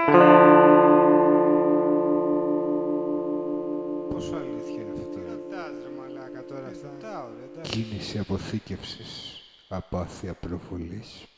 Πόσο αλήθεια είναι αυτό? Ρωτάς ρε μαλάκα τώρα αυτά. Ρωτάω ρε, εντάξει. Κίνηση αποθήκευσης. Απάθεια προβολής.